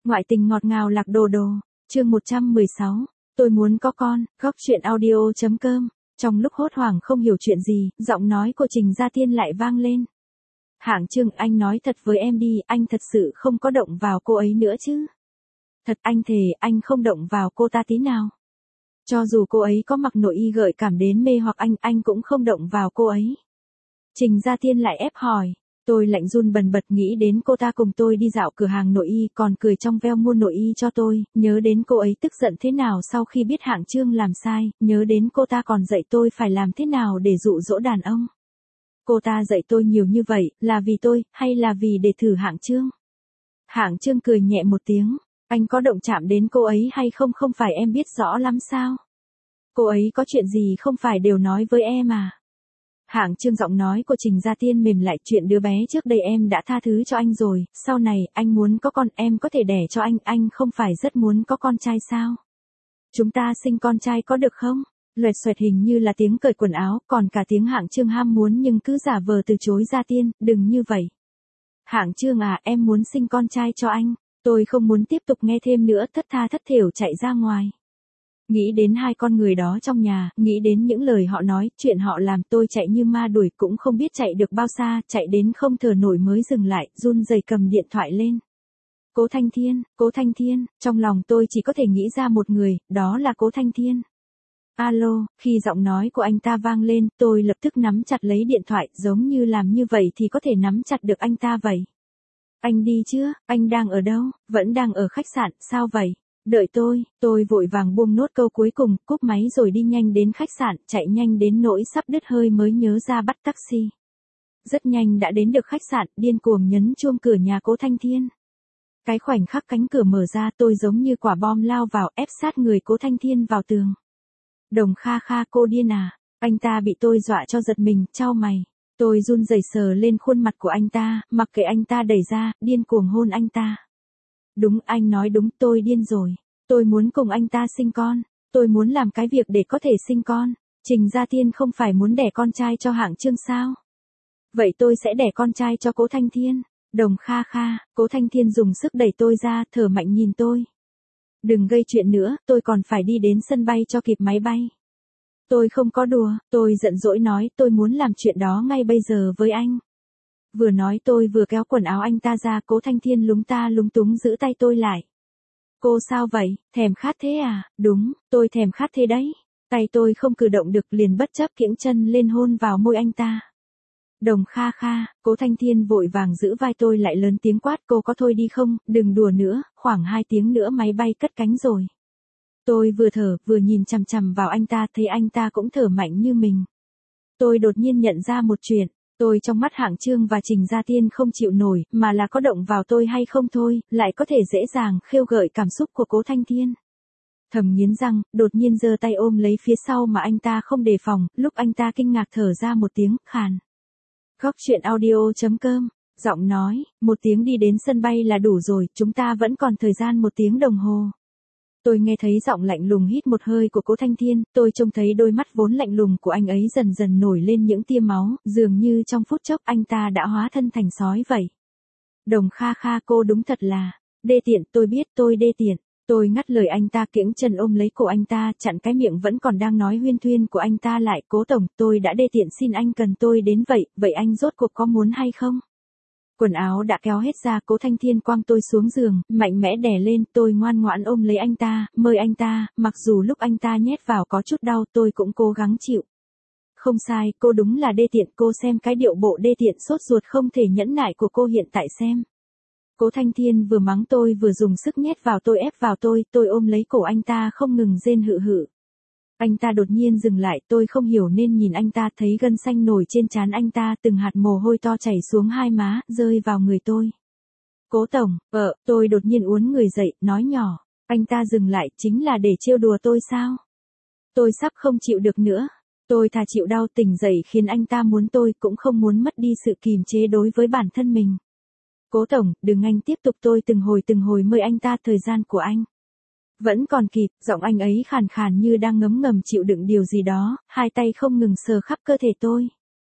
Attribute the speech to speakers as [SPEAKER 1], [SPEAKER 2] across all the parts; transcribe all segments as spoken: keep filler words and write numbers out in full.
[SPEAKER 1] Ngoại tình ngọt ngào lạc đồ đồ, chương một trăm mười sáu, tôi muốn có con, góc truyện audio.com. Trong lúc hốt hoảng không hiểu chuyện gì, giọng nói của Trình Gia Tiên lại vang lên. Hạng Trương, anh nói thật với em đi, anh thật sự không có động vào cô ấy nữa chứ? Thật, anh thề, anh không động vào cô ta tí nào. Cho dù cô ấy có mặc nội y gợi cảm đến mê hoặc anh, anh cũng không động vào cô ấy. Trình Gia Tiên lại ép hỏi. Tôi lạnh run bần bật nghĩ đến cô ta cùng tôi đi dạo cửa hàng nội y còn cười trong veo mua nội y cho tôi, nhớ đến cô ấy tức giận thế nào sau khi biết Hạng Trương làm sai, nhớ đến cô ta còn dạy tôi phải làm thế nào để dụ dỗ đàn ông. Cô ta dạy tôi nhiều như vậy, là vì tôi, hay là vì để thử Hạng Trương? Hạng Trương cười nhẹ một tiếng, anh có động chạm đến cô ấy hay không không phải em biết rõ lắm sao? Cô ấy có chuyện gì không phải đều nói với em à? Hạng Trương, giọng nói của Trình Gia Tiên mềm lại, chuyện đứa bé trước đây em đã tha thứ cho anh rồi, sau này, anh muốn có con, em có thể đẻ cho anh, anh không phải rất muốn có con trai sao? Chúng ta sinh con trai có được không? Loẹt xoẹt hình như là tiếng cởi quần áo, còn cả tiếng Hạng Trương ham muốn nhưng cứ giả vờ từ chối. Gia Tiên, đừng như vậy. Hạng Trương à, em muốn sinh con trai cho anh, tôi không muốn tiếp tục nghe thêm nữa, thất tha thất thểu chạy ra ngoài. Nghĩ đến hai con người đó trong nhà, nghĩ đến những lời họ nói, chuyện họ làm, tôi chạy như ma đuổi cũng không biết chạy được bao xa, chạy đến không thở nổi mới dừng lại, run rẩy cầm điện thoại lên. Cố Thanh Thiên, Cố Thanh Thiên, trong lòng tôi chỉ có thể nghĩ ra một người, đó là Cố Thanh Thiên. Alo, khi giọng nói của anh ta vang lên, tôi lập tức nắm chặt lấy điện thoại, giống như làm như vậy thì có thể nắm chặt được anh ta vậy. Anh đi chưa, anh đang ở đâu, vẫn đang ở khách sạn, sao vậy? Đợi tôi, tôi vội vàng buông nốt câu cuối cùng, cúp máy rồi đi nhanh đến khách sạn, chạy nhanh đến nỗi sắp đứt hơi mới nhớ ra bắt taxi. Rất nhanh đã đến được khách sạn, điên cuồng nhấn chuông cửa nhà Cố Thanh Thiên. Cái khoảnh khắc cánh cửa mở ra, tôi giống như quả bom lao vào, ép sát người Cố Thanh Thiên vào tường. Đồng Kha Kha, cô điên à? Anh ta bị tôi dọa cho giật mình, chau mày. Tôi run rẩy sờ lên khuôn mặt của anh ta, mặc kệ anh ta đẩy ra, điên cuồng hôn anh ta. Đúng, anh nói đúng, tôi điên rồi. Tôi muốn cùng anh ta sinh con. Tôi muốn làm cái việc để có thể sinh con. Trình Gia Tiên không phải muốn đẻ con trai cho Hạng Trương sao? Vậy tôi sẽ đẻ con trai cho Cố Thanh Thiên. Đồng Kha Kha, Cố Thanh Thiên dùng sức đẩy tôi ra, thở mạnh nhìn tôi. Đừng gây chuyện nữa, tôi còn phải đi đến sân bay cho kịp máy bay. Tôi không có đùa, tôi giận dỗi nói, tôi muốn làm chuyện đó ngay bây giờ với anh. Vừa nói tôi vừa kéo quần áo anh ta ra. Cố Thanh Thiên lúng ta lúng túng giữ tay tôi lại. Cô sao vậy, thèm khát thế à? Đúng, tôi thèm khát thế đấy. Tay tôi không cử động được, liền bất chấp kiễng chân lên hôn vào môi anh ta. Đồng Kha Kha, Cố Thanh Thiên vội vàng giữ vai tôi lại, lớn tiếng quát, cô có thôi đi không, đừng đùa nữa, khoảng hai tiếng nữa máy bay cất cánh rồi. Tôi vừa thở, vừa nhìn chằm chằm vào anh ta, thấy anh ta cũng thở mạnh như mình. Tôi đột nhiên nhận ra một chuyện. Tôi trong mắt Hạng Trương và Trình Gia Tiên không chịu nổi, mà là có động vào tôi hay không thôi, lại có thể dễ dàng khêu gợi cảm xúc của Cố Thanh Thiên. Thầm nghiến răng, đột nhiên giơ tay ôm lấy phía sau mà anh ta không đề phòng, lúc anh ta kinh ngạc thở ra một tiếng, khàn. Góc truyện audio.com, giọng nói, một tiếng đi đến sân bay là đủ rồi, chúng ta vẫn còn thời gian một tiếng đồng hồ. Tôi nghe thấy giọng lạnh lùng hít một hơi của Cố Thanh Thiên, tôi trông thấy đôi mắt vốn lạnh lùng của anh ấy dần dần nổi lên những tia máu, dường như trong phút chốc anh ta đã hóa thân thành sói vậy. Đồng Kha Kha, cô đúng thật là đê tiện, tôi biết tôi đê tiện. Tôi ngắt lời anh ta, kiễng chân ôm lấy cổ anh ta, chặn cái miệng vẫn còn đang nói huyên thuyên của anh ta lại. Cố tổng, tôi đã đê tiện, xin anh cần tôi đến vậy, vậy anh rốt cuộc có muốn hay không? Quần áo đã kéo hết ra, Cố Thanh Thiên quăng tôi xuống giường, mạnh mẽ đè lên, tôi ngoan ngoãn ôm lấy anh ta, mời anh ta, mặc dù lúc anh ta nhét vào có chút đau, tôi cũng cố gắng chịu. Không sai, cô đúng là đê tiện, cô xem cái điệu bộ đê tiện sốt ruột không thể nhẫn nại của cô hiện tại xem. Cố Thanh Thiên vừa mắng tôi vừa dùng sức nhét vào tôi, ép vào tôi, tôi ôm lấy cổ anh ta không ngừng rên hự hự. Anh ta đột nhiên dừng lại, tôi không hiểu nên nhìn anh ta, thấy gân xanh nổi trên trán anh ta, từng hạt mồ hôi to chảy xuống hai má, rơi vào người tôi. Cố tổng, ờ, tôi đột nhiên uốn người dậy, nói nhỏ. Anh ta dừng lại, chính là để trêu đùa tôi sao? Tôi sắp không chịu được nữa. Tôi thà chịu đau tỉnh dậy khiến anh ta muốn tôi, cũng không muốn mất đi sự kìm chế đối với bản thân mình. Cố tổng, đừng anh tiếp tục, tôi từng hồi từng hồi mời anh ta, thời gian của anh vẫn còn kịp. Giọng anh ấy khàn khàn như đang ngấm ngầm chịu đựng điều gì đó, hai tay không ngừng sờ khắp cơ thể tôi.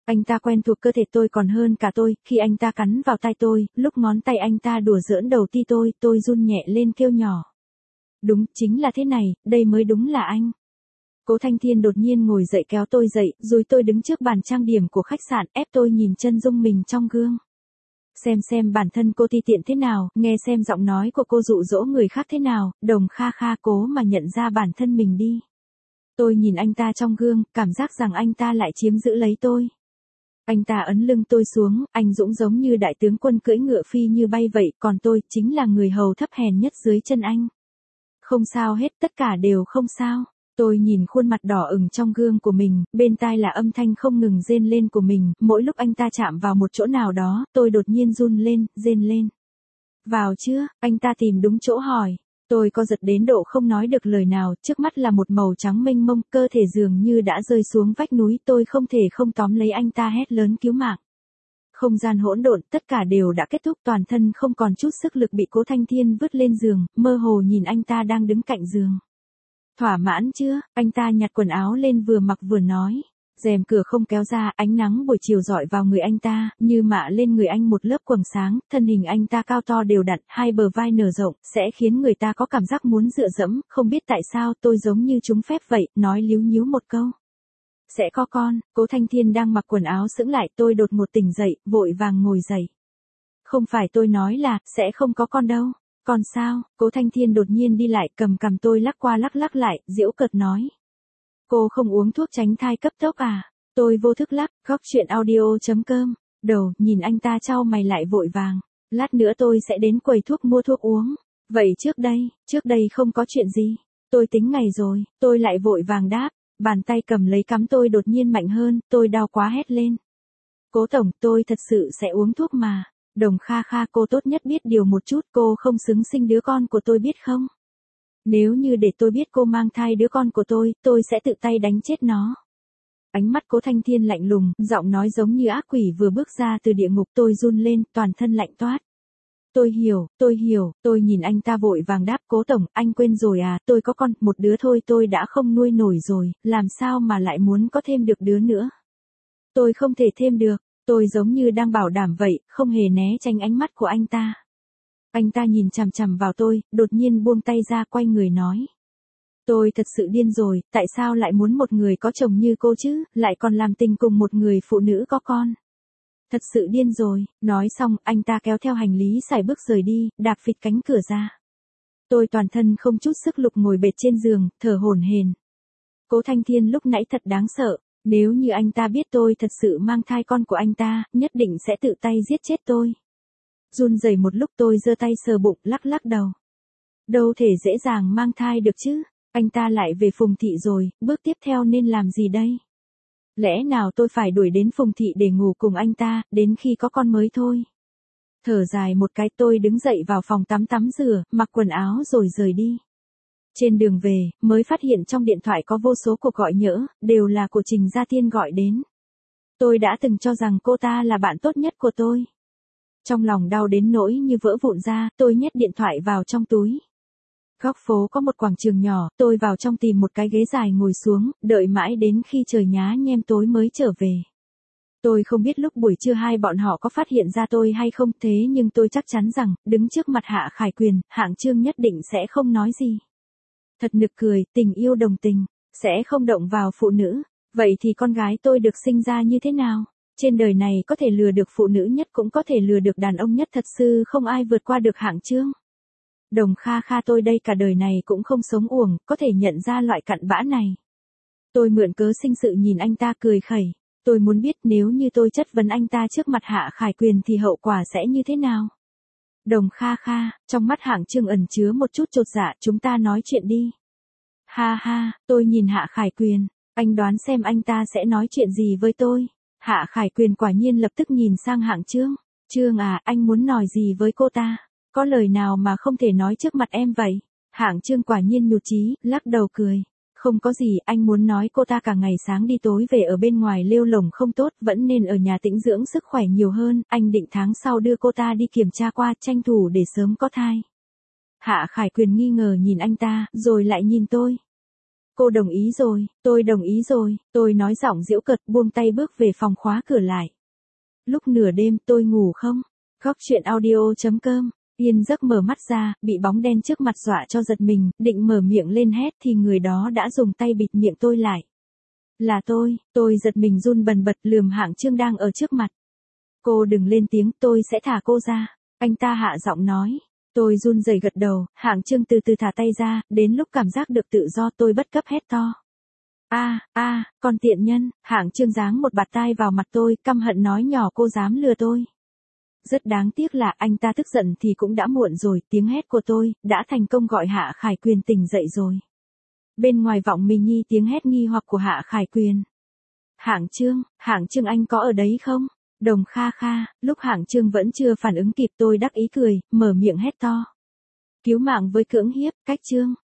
[SPEAKER 1] Anh ta quen thuộc cơ thể tôi còn hơn cả tôi, khi anh ta cắn vào tay tôi, lúc ngón tay anh ta đùa giỡn đầu ti tôi, tôi run nhẹ lên kêu nhỏ. Đúng, chính là thế này, đây mới đúng là anh. Cố Thanh Thiên đột nhiên ngồi dậy kéo tôi dậy, rồi tôi đứng trước bàn trang điểm của khách sạn, ép tôi nhìn chân dung mình trong gương. Xem xem bản thân cô ti tiện thế nào, nghe xem giọng nói của cô dụ dỗ người khác thế nào, Đồng Kha Kha cố mà nhận ra bản thân mình đi. Tôi nhìn anh ta trong gương, cảm giác rằng anh ta lại chiếm giữ lấy tôi. Anh ta ấn lưng tôi xuống, anh dũng giống như đại tướng quân cưỡi ngựa phi như bay vậy, còn tôi chính là người hầu thấp hèn nhất dưới chân anh. Không sao hết, tất cả đều không sao. Tôi nhìn khuôn mặt đỏ ửng trong gương của mình, bên tai là âm thanh không ngừng rên lên của mình, mỗi lúc anh ta chạm vào một chỗ nào đó, tôi đột nhiên run lên, rên lên. Vào chưa? Anh ta tìm đúng chỗ hỏi. Tôi co giật đến độ không nói được lời nào, trước mắt là một màu trắng mênh mông, cơ thể dường như đã rơi xuống vách núi, tôi không thể không tóm lấy anh ta hét lớn cứu mạng. Không gian hỗn độn, tất cả đều đã kết thúc, toàn thân không còn chút sức lực bị Cố Thanh Thiên vứt lên giường, mơ hồ nhìn anh ta đang đứng cạnh giường. Thỏa mãn chưa? Anh ta nhặt quần áo lên vừa mặc vừa nói. Rèm cửa không kéo ra, ánh nắng buổi chiều rọi vào người anh ta, như mạ lên người anh một lớp quầng sáng, thân hình anh ta cao to đều đặn, hai bờ vai nở rộng, sẽ khiến người ta có cảm giác muốn dựa dẫm, không biết tại sao tôi giống như trúng phép vậy, nói líu nhíu một câu. Sẽ có con. Cố Thanh Thiên đang mặc quần áo sững lại, tôi đột ngột tỉnh dậy, vội vàng ngồi dậy. Không phải tôi nói là, sẽ không có con đâu. Còn sao? Cố Thanh Thiên đột nhiên đi lại, cầm cằm tôi lắc qua lắc lắc lại, giễu cợt nói. Cô không uống thuốc tránh thai cấp tốc à? Tôi vô thức lắc, góc chuyện audio chấm com. Đầu, nhìn anh ta chau mày lại vội vàng. Lát nữa tôi sẽ đến quầy thuốc mua thuốc uống. Vậy trước đây, trước đây không có chuyện gì. Tôi tính ngày rồi, tôi lại vội vàng đáp. Bàn tay cầm lấy cắm tôi đột nhiên mạnh hơn, tôi đau quá hét lên. Cố tổng, tôi thật sự sẽ uống thuốc mà. Đồng Kha Kha, cô tốt nhất biết điều một chút, cô không xứng sinh đứa con của tôi biết không? Nếu như để tôi biết cô mang thai đứa con của tôi, tôi sẽ tự tay đánh chết nó. Ánh mắt Cố Thanh Thiên lạnh lùng, giọng nói giống như ác quỷ vừa bước ra từ địa ngục, tôi run lên, toàn thân lạnh toát. Tôi hiểu, tôi hiểu, tôi nhìn anh ta vội vàng đáp. Cố tổng, anh quên rồi à, tôi có con, một đứa thôi tôi đã không nuôi nổi rồi, làm sao mà lại muốn có thêm được đứa nữa. Tôi không thể thêm được, tôi giống như đang bảo đảm vậy, không hề né tránh ánh mắt của anh ta. Anh ta nhìn chằm chằm vào tôi, đột nhiên buông tay ra quay người nói. Tôi thật sự điên rồi, tại sao lại muốn một người có chồng như cô chứ, lại còn làm tình cùng một người phụ nữ có con. Thật sự điên rồi, nói xong, anh ta kéo theo hành lý xài bước rời đi, đạp phịch cánh cửa ra. Tôi toàn thân không chút sức lực ngồi bệt trên giường, thở hổn hển. Cố Thanh Thiên lúc nãy thật đáng sợ, nếu như anh ta biết tôi thật sự mang thai con của anh ta, nhất định sẽ tự tay giết chết tôi. Run rẩy một lúc tôi giơ tay sờ bụng, lắc lắc đầu. Đâu thể dễ dàng mang thai được chứ, anh ta lại về Phùng Thị rồi, bước tiếp theo nên làm gì đây? Lẽ nào tôi phải đuổi đến Phùng Thị để ngủ cùng anh ta, đến khi có con mới thôi. Thở dài một cái, tôi đứng dậy vào phòng tắm tắm rửa, mặc quần áo rồi rời đi. Trên đường về, mới phát hiện trong điện thoại có vô số cuộc gọi nhỡ, đều là của Trình Gia Tiên gọi đến. Tôi đã từng cho rằng cô ta là bạn tốt nhất của tôi. Trong lòng đau đến nỗi như vỡ vụn ra, tôi nhét điện thoại vào trong túi. Góc phố có một quảng trường nhỏ, tôi vào trong tìm một cái ghế dài ngồi xuống, đợi mãi đến khi trời nhá nhem tối mới trở về. Tôi không biết lúc buổi trưa hai bọn họ có phát hiện ra tôi hay không, thế nhưng tôi chắc chắn rằng, đứng trước mặt Hạ Khải Quyền, Hạng Trương nhất định sẽ không nói gì. Thật nực cười, tình yêu đồng tình, sẽ không động vào phụ nữ. Vậy thì con gái tôi được sinh ra như thế nào? Trên đời này có thể lừa được phụ nữ nhất cũng có thể lừa được đàn ông nhất, thật sự không ai vượt qua được Hạng Trương. Đồng Kha Kha, tôi đây cả đời này cũng không sống uổng, có thể nhận ra loại cặn bã này. Tôi mượn cớ sinh sự nhìn anh ta cười khẩy. Tôi muốn biết nếu như tôi chất vấn anh ta trước mặt Hạ Khải Quyền thì hậu quả sẽ như thế nào? Đồng Kha Kha, trong mắt Hạng Trương ẩn chứa một chút chột dạ, chúng ta nói chuyện đi. Ha ha, tôi nhìn Hạ Khải Quyền, anh đoán xem anh ta sẽ nói chuyện gì với tôi. Hạ Khải Quyền quả nhiên lập tức nhìn sang Hạng Trương. Trương à, anh muốn nói gì với cô ta? Có lời nào mà không thể nói trước mặt em vậy? Hạng Trương quả nhiên nhụt chí, lắc đầu cười. Không có gì, anh muốn nói cô ta cả ngày sáng đi tối về ở bên ngoài lêu lổng không tốt, vẫn nên ở nhà tĩnh dưỡng sức khỏe nhiều hơn, anh định tháng sau đưa cô ta đi kiểm tra qua, tranh thủ để sớm có thai. Hạ Khải Quyền nghi ngờ nhìn anh ta, rồi lại nhìn tôi. Cô đồng ý rồi, tôi đồng ý rồi, tôi nói giọng giễu cợt buông tay bước về phòng khóa cửa lại. Lúc nửa đêm tôi ngủ không? Góc chuyện audio.com. Yên giấc mở mắt ra, bị bóng đen trước mặt dọa cho giật mình, định mở miệng lên hét thì người đó đã dùng tay bịt miệng tôi lại. Là tôi, tôi giật mình run bần bật lườm Hạng Trương đang ở trước mặt. Cô đừng lên tiếng, tôi sẽ thả cô ra. Anh ta hạ giọng nói. Tôi run rẩy gật đầu, Hạng Trương từ từ thả tay ra, đến lúc cảm giác được tự do tôi bất cấp hét to. A, a, con tiện nhân, Hạng Trương giáng một bạt tai vào mặt tôi, căm hận nói nhỏ cô dám lừa tôi. Rất đáng tiếc là anh ta tức giận thì cũng đã muộn rồi, tiếng hét của tôi, đã thành công gọi Hạ Khải Quyền tỉnh dậy rồi. Bên ngoài vọng mì nhi tiếng hét nghi hoặc của Hạ Khải Quyền. Hạng Trương, Hạng Trương anh có ở đấy không? Đồng Kha Kha, lúc Hạng Trương vẫn chưa phản ứng kịp tôi đắc ý cười, mở miệng hét to. Cứu mạng với cưỡng hiếp, cách Trương.